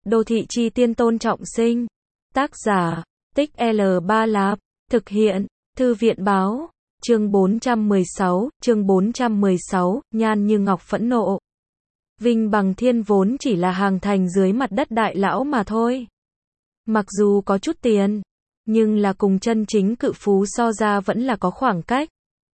Đô thị chi tiên Tôn Trọng Sinh. Tác giả, Tích L3 Lạp. Thực hiện, Thư viện báo. Chương 416, Nhan Như Ngọc phẫn nộ. Vinh Bằng Thiên vốn chỉ là hàng thành dưới mặt đất đại lão mà thôi. Mặc dù có chút tiền, nhưng là cùng chân chính cự phú so ra vẫn là có khoảng cách.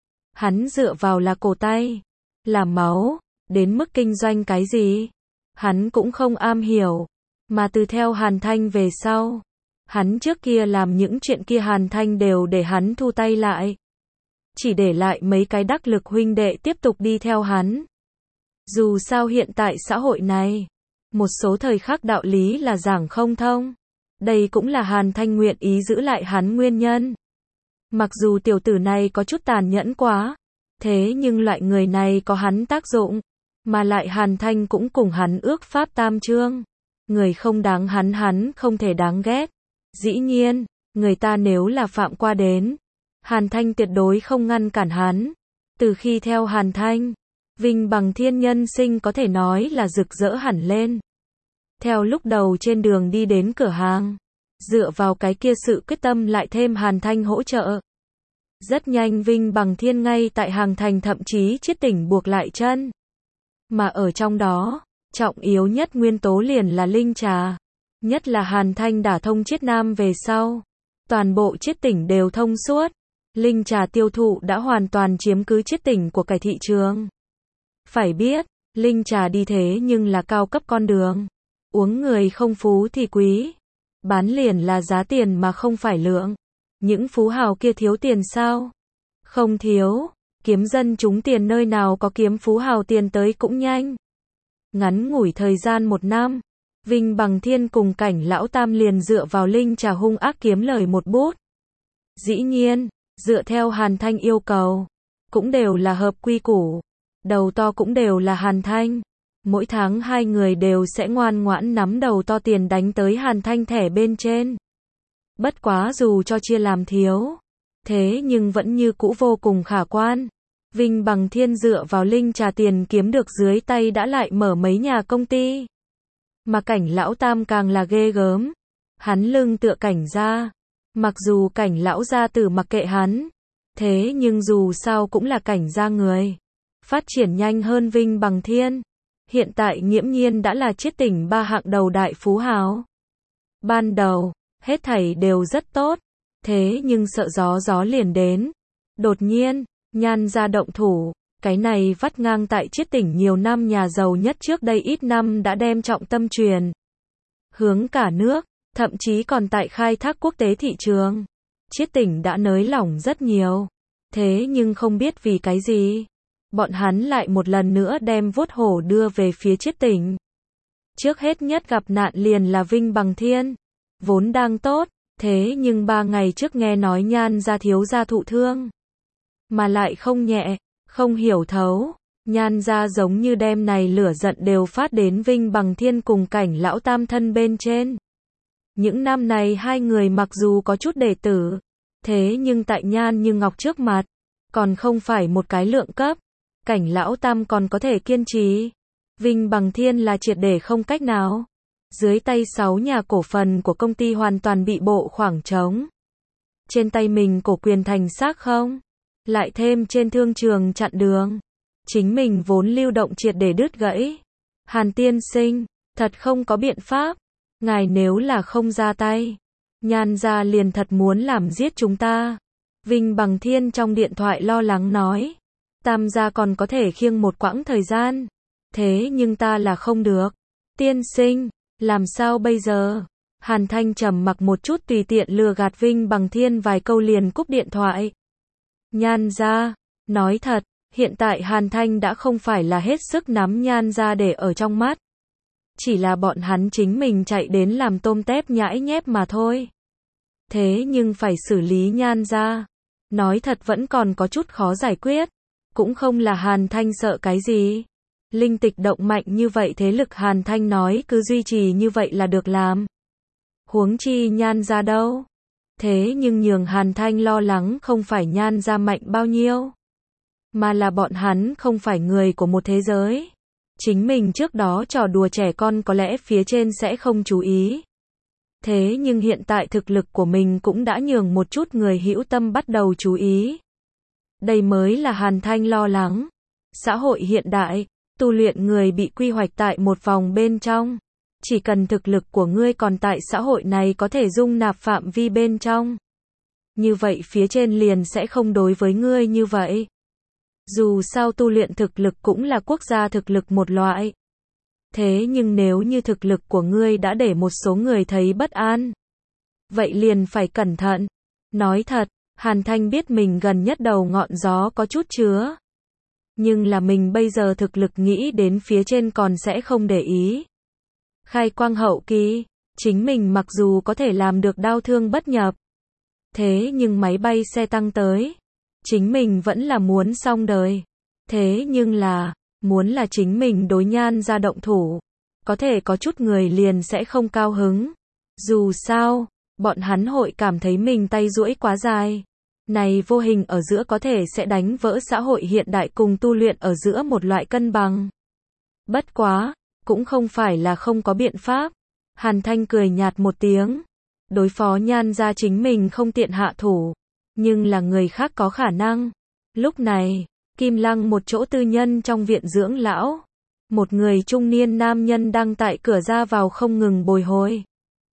Hắn dựa vào là cổ tay, là máu, đến mức kinh doanh cái gì, hắn cũng không am hiểu. Mà từ theo Hàn Thanh về sau, hắn trước kia làm những chuyện kia Hàn Thanh đều để hắn thu tay lại. Chỉ để lại mấy cái đắc lực huynh đệ tiếp tục đi theo hắn. Dù sao hiện tại xã hội này, một số thời khắc đạo lý là giảng không thông. Đây cũng là Hàn Thanh nguyện ý giữ lại hắn nguyên nhân. Mặc dù tiểu tử này có chút tàn nhẫn quá, thế nhưng loại người này có hắn tác dụng, mà lại Hàn Thanh cũng cùng hắn ước pháp tam chương. Người không đáng hắn không thể đáng ghét. Dĩ nhiên, người ta nếu là phạm qua đến, Hàn Thanh tuyệt đối không ngăn cản hắn. Từ khi theo Hàn Thanh, Vinh Bằng Thiên nhân sinh có thể nói là rực rỡ hẳn lên. Theo lúc đầu trên đường đi đến cửa hàng, dựa vào cái kia sự quyết tâm lại thêm Hàn Thanh hỗ trợ. Rất nhanh Vinh Bằng Thiên ngay tại hàng thành thậm chí chiết tỉnh buộc lại chân. Mà ở trong đó, trọng yếu nhất nguyên tố liền là linh trà. Nhất là Hàn Thanh đả thông chiết nam về sau. Toàn bộ chiết tỉnh đều thông suốt. Linh trà tiêu thụ đã hoàn toàn chiếm cứ chiết tỉnh của cái thị trường. Phải biết, linh trà đi thế nhưng là cao cấp con đường. Uống người không phú thì quý. Bán liền là giá tiền mà không phải lượng. Những phú hào kia thiếu tiền sao? Không thiếu. Kiếm dân chúng tiền nơi nào có kiếm phú hào tiền tới cũng nhanh. Ngắn ngủi thời gian 1 năm, Vinh Bằng Thiên cùng Cảnh Lão Tam liền dựa vào linh trà hung ác kiếm lời một bút. Dĩ nhiên, dựa theo Hàn Thanh yêu cầu, cũng đều là hợp quy củ. Đầu to cũng đều là Hàn Thanh. Mỗi tháng hai người đều sẽ ngoan ngoãn nắm đầu to tiền đánh tới Hàn Thanh thẻ bên trên. Bất quá dù cho chia làm thiếu, thế nhưng vẫn như cũ vô cùng khả quan. Vinh Bằng Thiên dựa vào linh trà tiền kiếm được dưới tay đã lại mở mấy nhà công ty. Mà Cảnh Lão Tam càng là ghê gớm. Hắn lưng tựa Cảnh gia. Mặc dù Cảnh Lão gia tử mặc kệ hắn, thế nhưng dù sao cũng là Cảnh gia người. Phát triển nhanh hơn Vinh Bằng Thiên. Hiện tại nghiễm nhiên đã là chiết tỉnh 3 hạng đầu đại phú hào. Ban đầu, hết thảy đều rất tốt. Thế nhưng sợ gió liền đến. Đột nhiên, Nhan gia động thủ. Cái này vắt ngang tại chiết tỉnh nhiều năm nhà giàu nhất trước đây ít năm đã đem trọng tâm truyền hướng cả nước, thậm chí còn tại khai thác quốc tế thị trường. Chiết tỉnh đã nới lỏng rất nhiều. Thế nhưng không biết vì cái gì, bọn hắn lại một lần nữa đem vuốt hổ đưa về phía chiết tỉnh. Trước hết nhất gặp nạn liền là Vinh Bằng Thiên. Vốn đang tốt, thế nhưng 3 ngày trước nghe nói Nhan gia thiếu gia thụ thương. Mà lại không nhẹ, không hiểu thấu. Nhan gia giống như đem này lửa giận đều phát đến Vinh Bằng Thiên cùng Cảnh Lão Tam thân bên trên. Những năm này hai người mặc dù có chút đệ tử, thế nhưng tại Nhan Như Ngọc trước mặt, còn không phải một cái lượng cấp. Cảnh Lão Tam còn có thể kiên trì. Vinh Bằng Thiên là triệt để không cách nào. Dưới tay 6 nhà cổ phần của công ty hoàn toàn bị bộ khoảng trống. Trên tay mình cổ quyền thành xác không? Lại thêm trên thương trường chặn đường. Chính mình vốn lưu động triệt để đứt gãy. Hàn tiên sinh, thật không có biện pháp. Ngài nếu là không ra tay, Nhan gia liền thật muốn làm giết chúng ta. Vinh Bằng Thiên trong điện thoại lo lắng nói. Tam gia còn có thể khiêng một quãng thời gian. Thế nhưng ta là không được. Tiên sinh, làm sao bây giờ? Hàn Thanh trầm mặc một chút tùy tiện lừa gạt Vinh Bằng Thiên vài câu liền cúp điện thoại. Nhan gia, nói thật, hiện tại Hàn Thanh đã không phải là hết sức nắm Nhan gia để ở trong mắt. Chỉ là bọn hắn chính mình chạy đến làm tôm tép nhãi nhép mà thôi. Thế nhưng phải xử lý Nhan gia, nói thật vẫn còn có chút khó giải quyết. Cũng không là Hàn Thanh sợ cái gì. Linh tịch động mạnh như vậy thế lực Hàn Thanh nói cứ duy trì như vậy là được làm. Huống chi Nhan gia đâu. Thế nhưng nhường Hàn Thanh lo lắng không phải Nhan gia mạnh bao nhiêu, mà là bọn hắn không phải người của một thế giới. Chính mình trước đó trò đùa trẻ con có lẽ phía trên sẽ không chú ý. Thế nhưng hiện tại thực lực của mình cũng đã nhường một chút người hữu tâm bắt đầu chú ý. Đây mới là Hàn Thanh lo lắng. Xã hội hiện đại, tu luyện người bị quy hoạch tại một vòng bên trong. Chỉ cần thực lực của ngươi còn tại xã hội này có thể dung nạp phạm vi bên trong. Như vậy phía trên liền sẽ không đối với ngươi như vậy. Dù sao tu luyện thực lực cũng là quốc gia thực lực một loại. Thế nhưng nếu như thực lực của ngươi đã để một số người thấy bất an, vậy liền phải cẩn thận. Nói thật, Hàn Thanh biết mình gần nhất đầu ngọn gió có chút chứa. Nhưng là mình bây giờ thực lực nghĩ đến phía trên còn sẽ không để ý. Khai quang hậu kỳ, chính mình mặc dù có thể làm được đao thương bất nhập. Thế nhưng máy bay xe tăng tới, chính mình vẫn là muốn xong đời. Thế nhưng là, muốn là chính mình đối Nhan ra động thủ. Có thể có chút người liền sẽ không cao hứng. Dù sao, bọn hắn hội cảm thấy mình tay duỗi quá dài. Này vô hình ở giữa có thể sẽ đánh vỡ xã hội hiện đại cùng tu luyện ở giữa một loại cân bằng. Bất quá, cũng không phải là không có biện pháp. Hàn Thanh cười nhạt một tiếng. Đối phó Nhan ra chính mình không tiện hạ thủ. Nhưng là người khác có khả năng. Lúc này, Kim Lăng một chỗ tư nhân trong viện dưỡng lão. Một người trung niên nam nhân đang tại cửa ra vào không ngừng bồi hồi.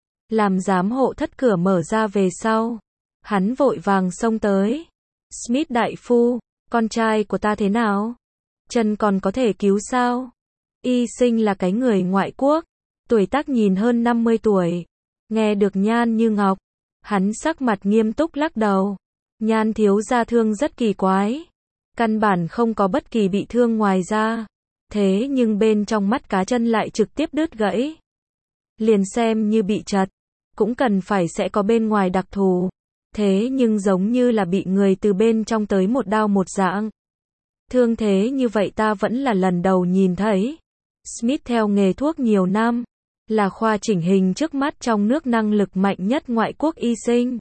Làm giám hộ thất cửa mở ra về sau. Hắn vội vàng xông tới. Smith đại phu, con trai của ta thế nào? Chân còn có thể cứu sao? Y sinh là cái người ngoại quốc. Tuổi tác nhìn hơn 50 tuổi. Nghe được Nhan Như Ngọc. Hắn sắc mặt nghiêm túc lắc đầu. Nhan thiếu gia thương rất kỳ quái. Căn bản không có bất kỳ bị thương ngoài ra. Thế nhưng bên trong mắt cá chân lại trực tiếp đứt gãy. Liền xem như bị chật. Cũng cần phải sẽ có bên ngoài đặc thù. Thế nhưng giống như là bị người từ bên trong tới một đao một dạng. Thương thế như vậy ta vẫn là lần đầu nhìn thấy. Smith theo nghề thuốc nhiều năm. Là khoa chỉnh hình trước mắt trong nước năng lực mạnh nhất ngoại quốc y sinh.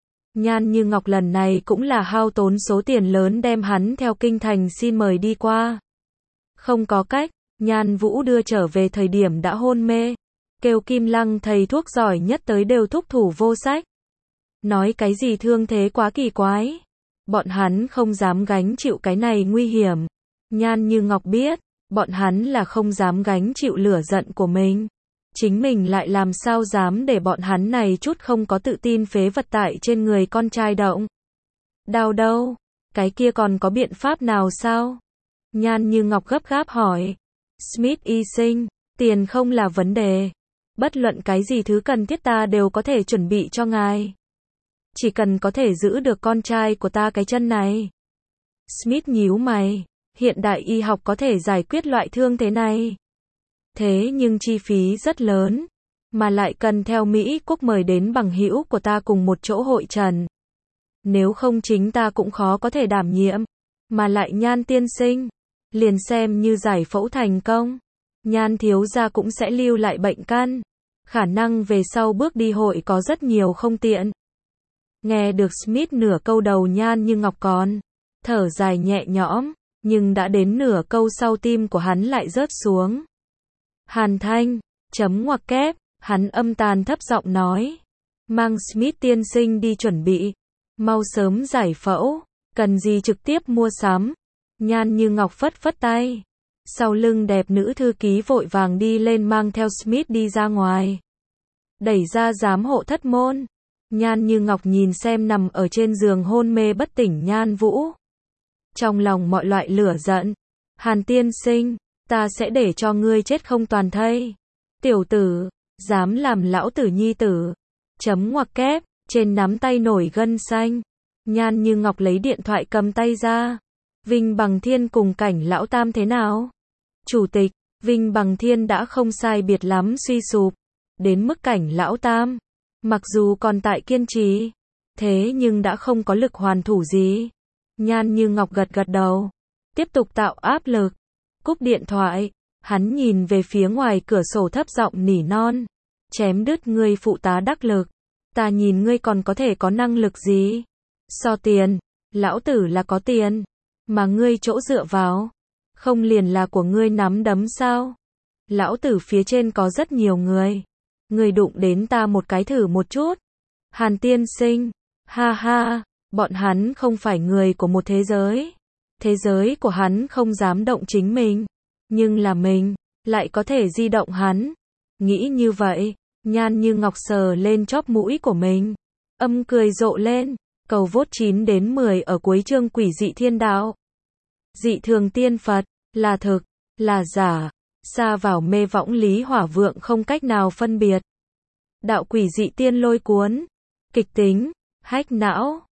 Nhan Như Ngọc lần này cũng là hao tốn số tiền lớn đem hắn theo kinh thành xin mời đi qua. Không có cách, Nhan Vũ đưa trở về thời điểm đã hôn mê. Kêu Kim Lăng thầy thuốc giỏi nhất tới đều thúc thủ vô sách. Nói cái gì thương thế quá kỳ quái. Bọn hắn không dám gánh chịu cái này nguy hiểm. Nhan Như Ngọc biết, bọn hắn là không dám gánh chịu lửa giận của mình. Chính mình lại làm sao dám để bọn hắn này chút không có tự tin phế vật tại trên người con trai động. Đau đâu? Cái kia còn có biện pháp nào sao? Nhan Như Ngọc gấp gáp hỏi. Smith y sinh, tiền không là vấn đề. Bất luận cái gì thứ cần thiết ta đều có thể chuẩn bị cho ngài. Chỉ cần có thể giữ được con trai của ta cái chân này. Smith nhíu mày. Hiện đại y học có thể giải quyết loại thương thế này. Thế nhưng chi phí rất lớn. Mà lại cần theo Mỹ Quốc mời đến bằng hữu của ta cùng một chỗ hội trần. Nếu không chính ta cũng khó có thể đảm nhiệm. Mà lại Nhan tiên sinh. Liền xem như giải phẫu thành công. Nhan thiếu gia cũng sẽ lưu lại bệnh căn. Khả năng về sau bước đi hội có rất nhiều không tiện. Nghe được Smith nửa câu đầu Nhan Như Ngọc còn thở dài nhẹ nhõm. Nhưng đã đến nửa câu sau tim của hắn lại rớt xuống. Hàn Thanh, chấm ngoặc kép, hắn âm tàn thấp giọng nói. Mang Smith tiên sinh đi chuẩn bị. Mau sớm giải phẫu, cần gì trực tiếp mua sắm. Nhan Như Ngọc phất phất tay. Sau lưng đẹp nữ thư ký vội vàng đi lên mang theo Smith đi ra ngoài. Đẩy ra giám hộ thất môn. Nhan Như Ngọc nhìn xem nằm ở trên giường hôn mê bất tỉnh Nhan Vũ. Trong lòng mọi loại lửa giận. Hàn tiên sinh, ta sẽ để cho ngươi chết không toàn thây. Tiểu tử, dám làm lão tử nhi tử. Chấm ngoặc kép, trên nắm tay nổi gân xanh. Nhan Như Ngọc lấy điện thoại cầm tay ra. Vinh Bằng Thiên cùng Cảnh lão tam thế nào? Chủ tịch, Vinh Bằng Thiên đã không sai biệt lắm suy sụp. Đến mức Cảnh lão tam. Mặc dù còn tại kiên trì. Thế nhưng đã không có lực hoàn thủ gì. Nhan Như Ngọc gật gật đầu. Tiếp tục tạo áp lực. Cúp điện thoại. Hắn nhìn về phía ngoài cửa sổ thấp giọng nỉ non. Chém đứt ngươi phụ tá đắc lực. Ta nhìn ngươi còn có thể có năng lực gì? So tiền. Lão tử là có tiền. Mà ngươi chỗ dựa vào. Không liền là của ngươi nắm đấm sao? Lão tử phía trên có rất nhiều người. Ngươi đụng đến ta một cái thử một chút. Hàn tiên sinh, ha ha, bọn hắn không phải người của một thế giới. Thế giới của hắn không dám động chính mình, nhưng là mình, lại có thể di động hắn. Nghĩ như vậy, Nhan Như Ngọc sờ lên chóp mũi của mình. Âm cười rộ lên, cầu vote 9 đến 10 ở cuối chương Quỷ dị thiên đạo. Dị thường tiên Phật, là thực, là giả, xa vào mê võng Lý Hỏa Vượng không cách nào phân biệt. Đạo quỷ dị tiên lôi cuốn, kịch tính, hách não.